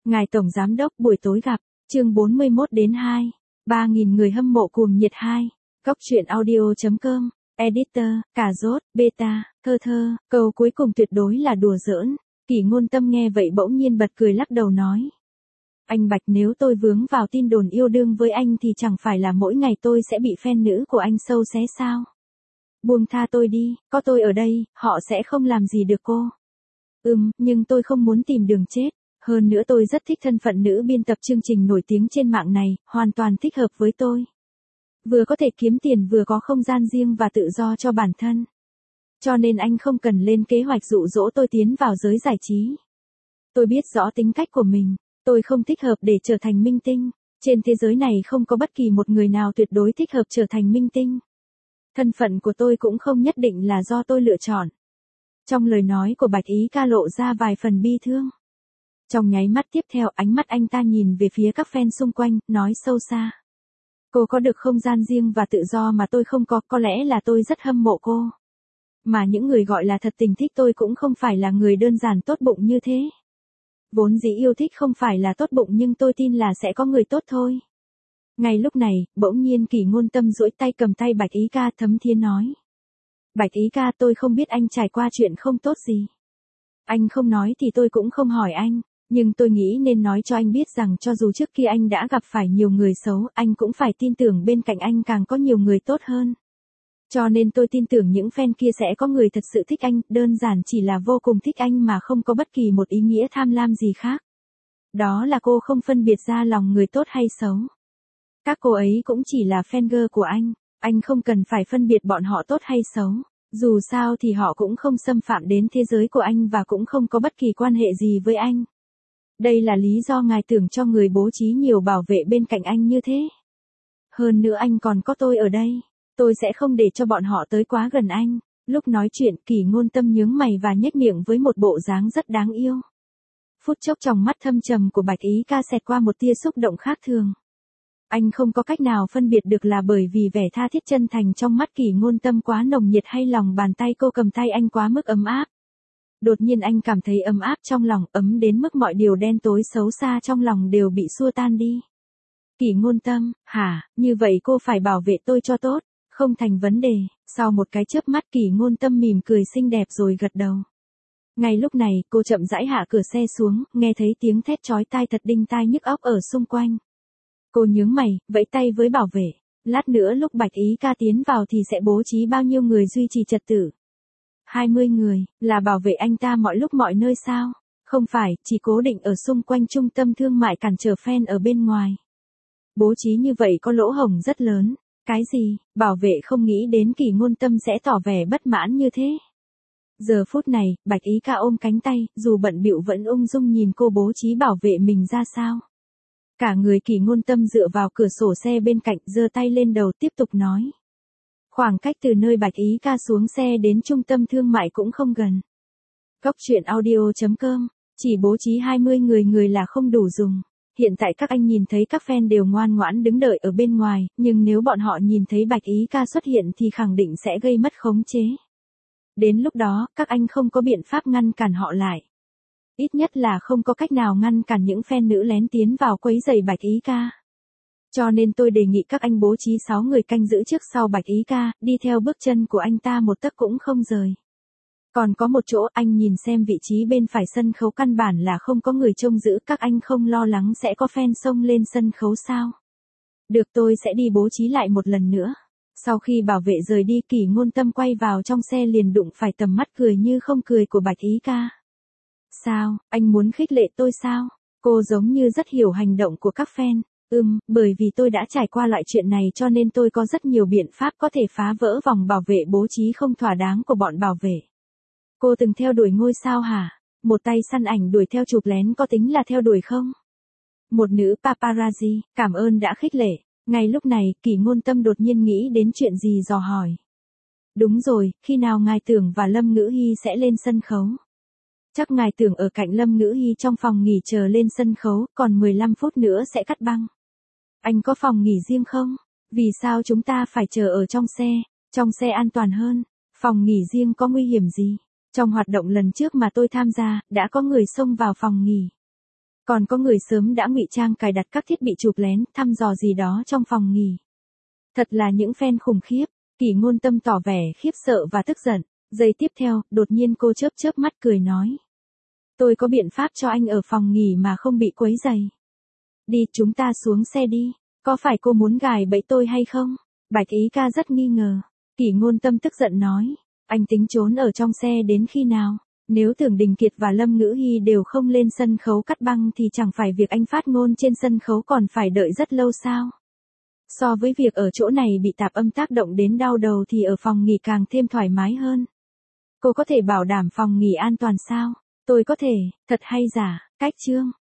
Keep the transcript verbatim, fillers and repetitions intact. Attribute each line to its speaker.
Speaker 1: Ngài Tổng Giám Đốc buổi tối gặp, chương bốn mươi mốt đến hai, ba nghìn người hâm mộ cuồng nhiệt hai, Cóc truyện audio chấm com, editor, cà rốt, beta, thơ thơ, câu cuối cùng tuyệt đối là đùa giỡn. Kỷ Ngôn Tâm nghe vậy bỗng nhiên bật cười lắc đầu nói. Anh Bạch, nếu tôi vướng vào tin đồn yêu đương với anh thì chẳng phải là mỗi ngày tôi sẽ bị fan nữ của anh sâu xé sao? Buông tha tôi đi, có tôi ở đây, họ sẽ không làm gì được cô. Ừm, nhưng tôi không muốn tìm đường chết. Hơn nữa tôi rất thích thân phận nữ biên tập chương trình nổi tiếng trên mạng này, hoàn toàn thích hợp với tôi. Vừa có thể kiếm tiền vừa có không gian riêng và tự do cho bản thân. Cho nên anh không cần lên kế hoạch dụ dỗ tôi tiến vào giới giải trí. Tôi biết rõ tính cách của mình, tôi không thích hợp để trở thành minh tinh. Trên thế giới này không có bất kỳ một người nào tuyệt đối thích hợp trở thành minh tinh. Thân phận của tôi cũng không nhất định là do tôi lựa chọn. Trong lời nói của Bạch Ý Ca lộ ra vài phần bi thương. Trong nháy mắt tiếp theo, ánh mắt anh ta nhìn về phía các fan xung quanh, nói sâu xa. Cô có được không gian riêng và tự do mà tôi không có, có lẽ là tôi rất hâm mộ cô. Mà những người gọi là thật tình thích tôi cũng không phải là người đơn giản tốt bụng như thế. Vốn dĩ yêu thích không phải là tốt bụng nhưng tôi tin là sẽ có người tốt thôi. Ngay lúc này, bỗng nhiên Kỷ Ngôn Tâm duỗi tay cầm tay Bạch Ý Ca thấm thía nói. Bạch Ý Ca, tôi không biết anh trải qua chuyện không tốt gì. Anh không nói thì tôi cũng không hỏi anh. Nhưng tôi nghĩ nên nói cho anh biết rằng cho dù trước kia anh đã gặp phải nhiều người xấu, anh cũng phải tin tưởng bên cạnh anh càng có nhiều người tốt hơn. Cho nên tôi tin tưởng những fan kia sẽ có người thật sự thích anh, đơn giản chỉ là vô cùng thích anh mà không có bất kỳ một ý nghĩa tham lam gì khác. Đó là cô không phân biệt ra lòng người tốt hay xấu. Các cô ấy cũng chỉ là fan girl của anh, anh không cần phải phân biệt bọn họ tốt hay xấu. Dù sao thì họ cũng không xâm phạm đến thế giới của anh và cũng không có bất kỳ quan hệ gì với anh. Đây là lý do ngài tưởng cho người bố trí nhiều bảo vệ bên cạnh anh như thế. Hơn nữa anh còn có tôi ở đây. Tôi sẽ không để cho bọn họ tới quá gần anh. Lúc nói chuyện, Kỷ Ngôn Tâm nhướng mày và nhếch miệng với một bộ dáng rất đáng yêu. Phút chốc trong mắt thâm trầm của Bạch Ý Ca xẹt qua một tia xúc động khác thường. Anh không có cách nào phân biệt được là bởi vì vẻ tha thiết chân thành trong mắt Kỷ Ngôn Tâm quá nồng nhiệt hay lòng bàn tay cô cầm tay anh quá mức ấm áp. Đột nhiên anh cảm thấy ấm áp trong lòng, ấm đến mức mọi điều đen tối xấu xa trong lòng đều bị xua tan đi. Kỷ Ngôn Tâm, hả, như vậy cô phải bảo vệ tôi cho tốt, không thành vấn đề. Sau một cái chớp mắt Kỷ Ngôn Tâm mỉm cười xinh đẹp rồi gật đầu. Ngay lúc này, cô chậm rãi hạ cửa xe xuống, nghe thấy tiếng thét chói tai thật đinh tai nhức óc ở xung quanh. Cô nhướng mày, vẫy tay với bảo vệ. Lát nữa lúc Bạch Ý Ca tiến vào thì sẽ bố trí bao nhiêu người duy trì trật tự? hai mươi người, là bảo vệ anh ta mọi lúc mọi nơi sao? Không phải, chỉ cố định ở xung quanh trung tâm thương mại cản trở fan ở bên ngoài. Bố trí như vậy có lỗ hổng rất lớn. Cái gì? Bảo vệ không nghĩ đến Kỷ Ngôn Tâm sẽ tỏ vẻ bất mãn như thế. Giờ phút này, Bạch Ý Ca ôm cánh tay, dù bận bịu vẫn ung dung nhìn cô bố trí bảo vệ mình ra sao. Cả người Kỷ Ngôn Tâm dựa vào cửa sổ xe bên cạnh, giơ tay lên đầu tiếp tục nói. Khoảng cách từ nơi Bạch Ý Ca xuống xe đến trung tâm thương mại cũng không gần. Cóc truyện audio chấm com, chỉ bố trí hai mươi người người là không đủ dùng. Hiện tại các anh nhìn thấy các fan đều ngoan ngoãn đứng đợi ở bên ngoài, nhưng nếu bọn họ nhìn thấy Bạch Ý Ca xuất hiện thì khẳng định sẽ gây mất khống chế. Đến lúc đó, các anh không có biện pháp ngăn cản họ lại. Ít nhất là không có cách nào ngăn cản những fan nữ lén tiến vào quấy rầy Bạch Ý Ca. Cho nên tôi đề nghị các anh bố trí sáu người canh giữ trước sau Bạch Ý Ca, đi theo bước chân của anh ta một tấc cũng không rời. Còn có một chỗ anh nhìn xem vị trí bên phải sân khấu căn bản là không có người trông giữ, các anh không lo lắng sẽ có fan xông lên sân khấu sao? Được, tôi sẽ đi bố trí lại một lần nữa. Sau khi bảo vệ rời đi, Kỷ Ngôn Tâm quay vào trong xe liền đụng phải tầm mắt cười như không cười của Bạch Ý Ca. Sao, anh muốn khích lệ tôi sao? Cô giống như rất hiểu hành động của các fan. Ừm, bởi vì tôi đã trải qua loại chuyện này cho nên tôi có rất nhiều biện pháp có thể phá vỡ vòng bảo vệ bố trí không thỏa đáng của bọn bảo vệ. Cô từng theo đuổi ngôi sao hả? Một tay săn ảnh đuổi theo chụp lén có tính là theo đuổi không? Một nữ paparazzi, cảm ơn đã khích lệ. Ngay lúc này, Kỷ Ngôn Tâm đột nhiên nghĩ đến chuyện gì dò hỏi. Đúng rồi, khi nào ngài Tưởng và Lâm Ngữ Hi sẽ lên sân khấu? Chắc ngài Tưởng ở cạnh Lâm Ngữ Hi trong phòng nghỉ chờ lên sân khấu, còn mười lăm phút nữa sẽ cắt băng. Anh có phòng nghỉ riêng không? Vì sao chúng ta phải chờ ở trong xe? Trong xe an toàn hơn. Phòng nghỉ riêng có nguy hiểm gì? Trong hoạt động lần trước mà tôi tham gia, đã có người xông vào phòng nghỉ. Còn có người sớm đã ngụy trang cài đặt các thiết bị chụp lén, thăm dò gì đó trong phòng nghỉ. Thật là những fan khủng khiếp. Kỷ Ngôn Tâm tỏ vẻ khiếp sợ và tức giận. Giây tiếp theo, đột nhiên cô chớp chớp mắt cười nói. Tôi có biện pháp cho anh ở phòng nghỉ mà không bị quấy rầy. Đi, chúng ta xuống xe đi. Có phải cô muốn gài bẫy tôi hay không? Bạch Ý Ca rất nghi ngờ. Kỷ Ngôn Tâm tức giận nói. Anh tính trốn ở trong xe đến khi nào? Nếu Tưởng Đình Kiệt và Lâm Ngữ Hy đều không lên sân khấu cắt băng thì chẳng phải việc anh phát ngôn trên sân khấu còn phải đợi rất lâu sao? So với việc ở chỗ này bị tạp âm tác động đến đau đầu thì ở phòng nghỉ càng thêm thoải mái hơn. Cô có thể bảo đảm phòng nghỉ an toàn sao? Tôi có thể, thật hay giả, cách chương.